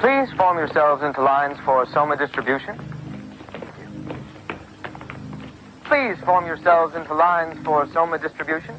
Please form yourselves into lines for Soma distribution. Please form yourselves into lines for Soma distribution.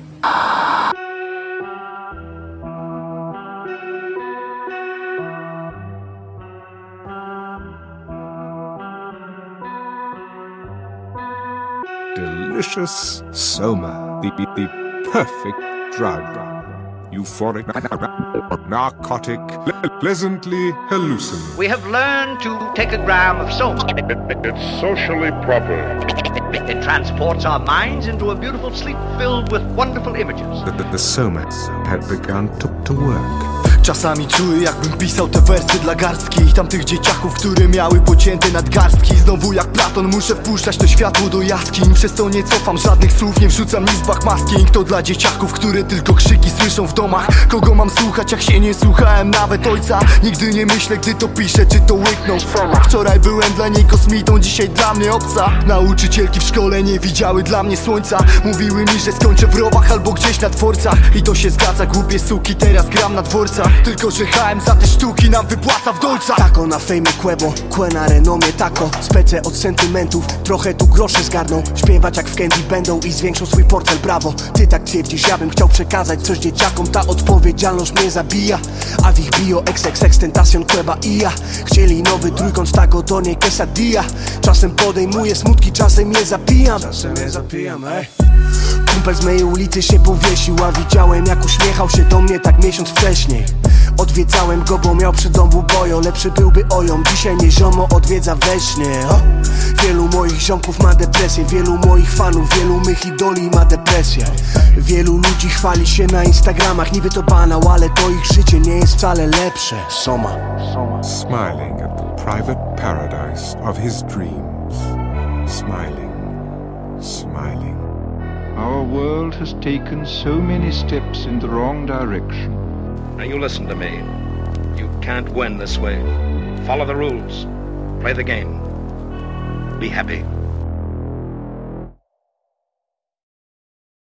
Delicious Soma, the perfect drug. Euphoric, narcotic, pleasantly hallucinant. We have learned to take a gram of Soma. It's socially proper. It transports our minds into a beautiful sleep filled with wonderful images. The Soma had begun to work. Czasami czuję, jakbym pisał te wersy dla garstki tamtych dzieciaków, które miały pocięte nadgarstki. Znowu jak Platon muszę wpuszczać to światło do jaskiń. Przez to nie cofam żadnych słów, nie wrzucam nic w masking. To dla dzieciaków, które tylko krzyki słyszą w domach. Kogo mam słuchać, jak się nie słuchałem nawet ojca? Nigdy nie myślę, gdy to piszę, czy to łyknął. Wczoraj byłem dla niej kosmitą, dzisiaj dla mnie obca. Nauczycielki w szkole nie widziały dla mnie słońca. Mówiły mi, że skończę w rowach albo gdzieś na dworcach. I to się zgadza, głupie suki, teraz gram na dworcach. Tylko że HM za te sztuki nam wypłaca w dolcach. Tako na fejmie Quebo, Kłe na renomie tako. Spece od sentymentów, trochę tu grosze zgarną. Śpiewać jak w Candy będą i zwiększą swój portfel, brawo. Ty tak twierdzisz, ja bym chciał przekazać coś dzieciakom. Ta odpowiedzialność mnie zabija. A w ich bio XXX Tentacion, Queba i ja. Chcieli nowy trójkąt, tak oto nie quesadilla. Czasem podejmuję smutki, czasem je zapijam. Kumpel z mojej ulicy się powiesił, a widziałem jak uśmiechał się do mnie tak miesiąc wcześniej. Odwiedzałem go, bo miał przy domu bojo. Lepszy byłby ojom, dzisiaj mnie ziomo odwiedza we śnie. Wielu moich ziomków ma depresję, wielu moich fanów, wielu mych idoli ma depresję. Wielu ludzi chwali się na Instagramach, niby to banał, ale to ich życie nie jest wcale lepsze. Soma. Smiling at the private paradise of his dreams. Smiling, smiling. Our world has taken so many steps in the wrong direction. Now you listen to me. You can't win this way. Follow the rules. Play the game. Be happy.